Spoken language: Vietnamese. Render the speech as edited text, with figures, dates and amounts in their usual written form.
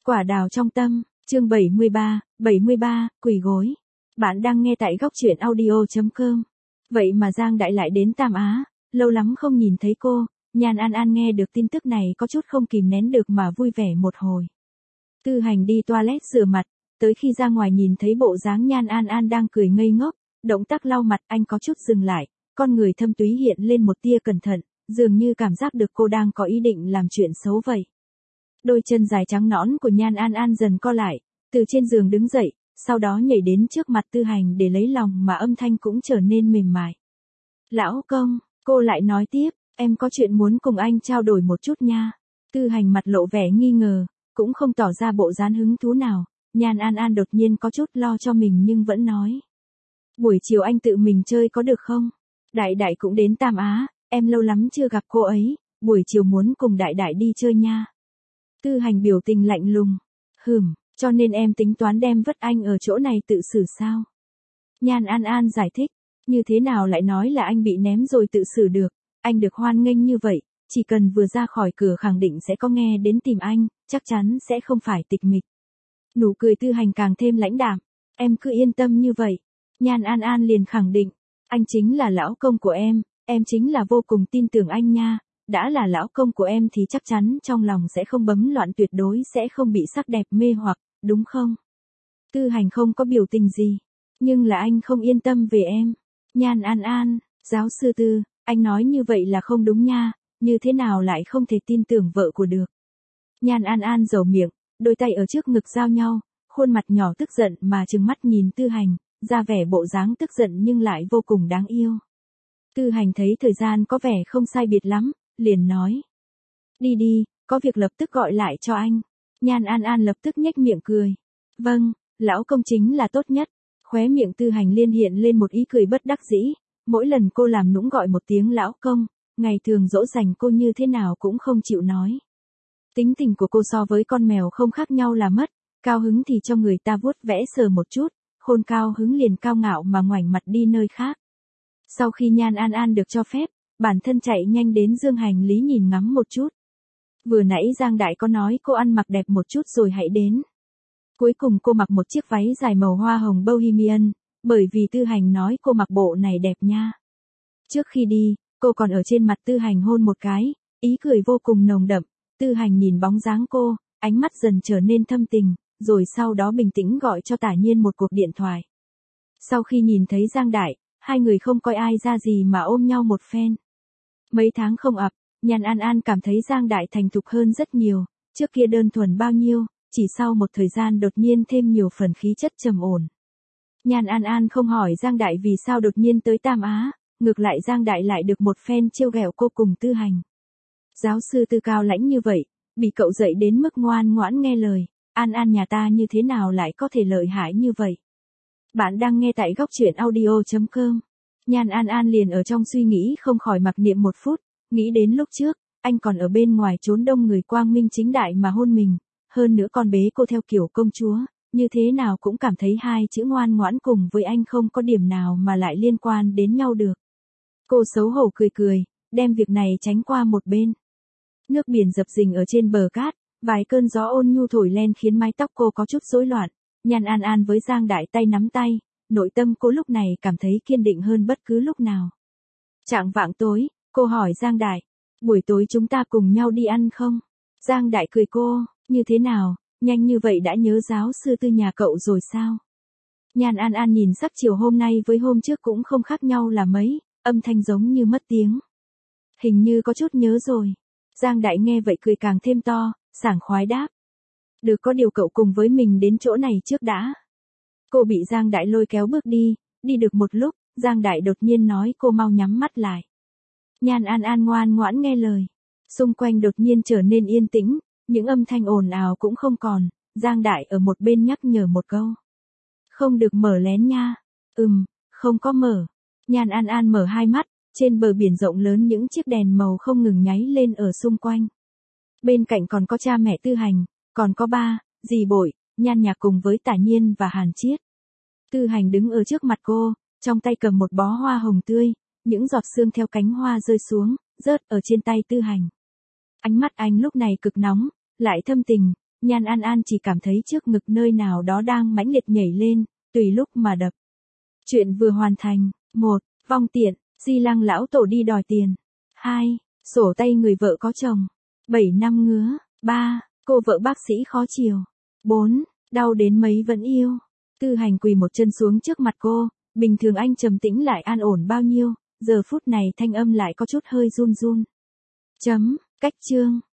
Quả đào trong tâm, chương 73, quỳ gối. Bạn đang nghe tại góc truyện audio.com. Vậy mà Giang Đại lại đến Tam Á, lâu lắm không nhìn thấy cô, Nhan An An nghe được tin tức này có chút không kìm nén được mà vui vẻ một hồi. Tư Hành đi toilet rửa mặt, tới khi ra ngoài nhìn thấy bộ dáng Nhan An An đang cười ngây ngốc, động tác lau mặt anh có chút dừng lại, con người thâm túy hiện lên một tia cẩn thận, dường như cảm giác được cô đang có ý định làm chuyện xấu vậy. Đôi chân dài trắng nõn của Nhan An An dần co lại, từ trên giường đứng dậy, sau đó nhảy đến trước mặt Tư Hành để lấy lòng mà âm thanh cũng trở nên mềm mại. Lão công, cô lại nói tiếp, em có chuyện muốn cùng anh trao đổi một chút nha. Tư Hành mặt lộ vẻ nghi ngờ, cũng không tỏ ra bộ dáng hứng thú nào, Nhan An An đột nhiên có chút lo cho mình nhưng vẫn nói. Buổi chiều anh tự mình chơi có được không? Đại Đại cũng đến Tam Á, em lâu lắm chưa gặp cô ấy, buổi chiều muốn cùng Đại Đại đi chơi nha. Tư Hành biểu tình lạnh lùng. Cho nên em tính toán đem vứt anh ở chỗ này tự xử sao? Nhan An An giải thích, như thế nào lại nói là anh bị ném rồi tự xử được, anh được hoan nghênh như vậy, chỉ cần vừa ra khỏi cửa khẳng định sẽ có nghe đến tìm anh, chắc chắn sẽ không phải tịch mịch. Nụ cười Tư Hành càng thêm lãnh đạm, em cứ yên tâm như vậy. Nhan An An liền khẳng định, anh chính là lão công của em chính là vô cùng tin tưởng anh nha. Đã là lão công của em thì chắc chắn trong lòng sẽ không bấm loạn, tuyệt đối sẽ không bị sắc đẹp mê hoặc, đúng không? Tư Hành không có biểu tình gì, nhưng là anh không yên tâm về em. Nhan An An, giáo sư Tư, anh nói như vậy là không đúng nha, như thế nào lại không thể tin tưởng vợ của được. Nhan An An dầu miệng, đôi tay ở trước ngực giao nhau, khuôn mặt nhỏ tức giận mà trừng mắt nhìn Tư Hành, ra vẻ bộ dáng tức giận nhưng lại vô cùng đáng yêu. Tư Hành thấy thời gian có vẻ không sai biệt lắm, liền nói. Đi, có việc lập tức gọi lại cho anh. Nhan An An lập tức nhếch miệng cười. Vâng, lão công chính là tốt nhất. Khóe miệng Tư Hành liên hiện lên một ý cười bất đắc dĩ. Mỗi lần cô làm nũng gọi một tiếng lão công, ngày thường dỗ dành cô như thế nào cũng không chịu nói. Tính tình của cô so với con mèo không khác nhau là mất, cao hứng thì cho người ta vuốt vẽ sờ một chút, khôn cao hứng liền cao ngạo mà ngoảnh mặt đi nơi khác. Sau khi Nhan An An được cho phép, bản thân chạy nhanh đến dương hành lý nhìn ngắm một chút. Vừa nãy Giang Đại có nói cô ăn mặc đẹp một chút rồi hãy đến. Cuối cùng cô mặc một chiếc váy dài màu hoa hồng bohemian, bởi vì Tư Hành nói cô mặc bộ này đẹp nha. Trước khi đi, cô còn ở trên mặt Tư Hành hôn một cái, ý cười vô cùng nồng đậm. Tư Hành nhìn bóng dáng cô, ánh mắt dần trở nên thâm tình, rồi sau đó bình tĩnh gọi cho Tả Nhiên một cuộc điện thoại. Sau khi nhìn thấy Giang Đại, hai người không coi ai ra gì mà ôm nhau một phen. Mấy tháng không ập, Nhan An An cảm thấy Giang Đại thành thục hơn rất nhiều, trước kia đơn thuần bao nhiêu, chỉ sau một thời gian đột nhiên thêm nhiều phần khí chất trầm ổn. Nhan An An không hỏi Giang Đại vì sao đột nhiên tới Tam Á, ngược lại Giang Đại lại được một phen trêu ghẹo cô cùng Tư Hành. Giáo sư Tư cao lãnh như vậy, bị cậu dạy đến mức ngoan ngoãn nghe lời, An An nhà ta như thế nào lại có thể lợi hại như vậy? Bạn đang nghe tại góc truyện audio.com. Nhan An An liền ở trong suy nghĩ không khỏi mặc niệm một phút, nghĩ đến lúc trước, anh còn ở bên ngoài trốn đông người quang minh chính đại mà hôn mình, hơn nữa còn bế cô theo kiểu công chúa, như thế nào cũng cảm thấy hai chữ ngoan ngoãn cùng với anh không có điểm nào mà lại liên quan đến nhau được. Cô xấu hổ cười, đem việc này tránh qua một bên. Nước biển dập dình ở trên bờ cát, vài cơn gió ôn nhu thổi lên khiến mái tóc cô có chút rối loạn. Nhan An An với Giang Đại tay nắm tay, nội tâm cô lúc này cảm thấy kiên định hơn bất cứ lúc nào. Chạng vạng tối, cô hỏi Giang Đại, buổi tối chúng ta cùng nhau đi ăn không? Giang Đại cười cô, như thế nào, nhanh như vậy đã nhớ giáo sư Tư nhà cậu rồi sao? Nhan An An nhìn sắc chiều hôm nay với hôm trước cũng không khác nhau là mấy, âm thanh giống như mất tiếng. Hình như có chút nhớ rồi. Giang Đại nghe vậy cười càng thêm to, sảng khoái đáp. Được, có điều cậu cùng với mình đến chỗ này trước đã. Cô bị Giang Đại lôi kéo bước đi được một lúc, Giang Đại đột nhiên nói cô mau nhắm mắt lại. Nhan An An ngoan ngoãn nghe lời. Xung quanh đột nhiên trở nên yên tĩnh, những âm thanh ồn ào cũng không còn, Giang Đại ở một bên nhắc nhở một câu. Không được mở lén nha. Không có mở. Nhan An An mở hai mắt, trên bờ biển rộng lớn những chiếc đèn màu không ngừng nháy lên ở xung quanh. Bên cạnh còn có cha mẹ Tư Hành, còn có ba, dì Bội, Nhan Nhạc cùng với Tả Nhiên và Hàn Chiết. Tư Hành đứng ở trước mặt cô, trong tay cầm một bó hoa hồng tươi, những giọt sương theo cánh hoa rơi xuống, rớt ở trên tay Tư Hành. Ánh mắt anh lúc này cực nóng, lại thâm tình, Nhan An An chỉ cảm thấy trước ngực nơi nào đó đang mãnh liệt nhảy lên, tùy lúc mà đập. Chuyện vừa hoàn thành. 1. Vong tiện, Di Lăng lão tổ đi đòi tiền. 2. Sổ tay người vợ có chồng. 7 năm ngứa. 3. Cô vợ bác sĩ khó chiều. 4. Đau đến mấy vẫn yêu. Tư Hành quỳ một chân xuống trước mặt cô, bình thường anh trầm tĩnh lại an ổn bao nhiêu, giờ phút này thanh âm lại có chút hơi run run. Cách chương.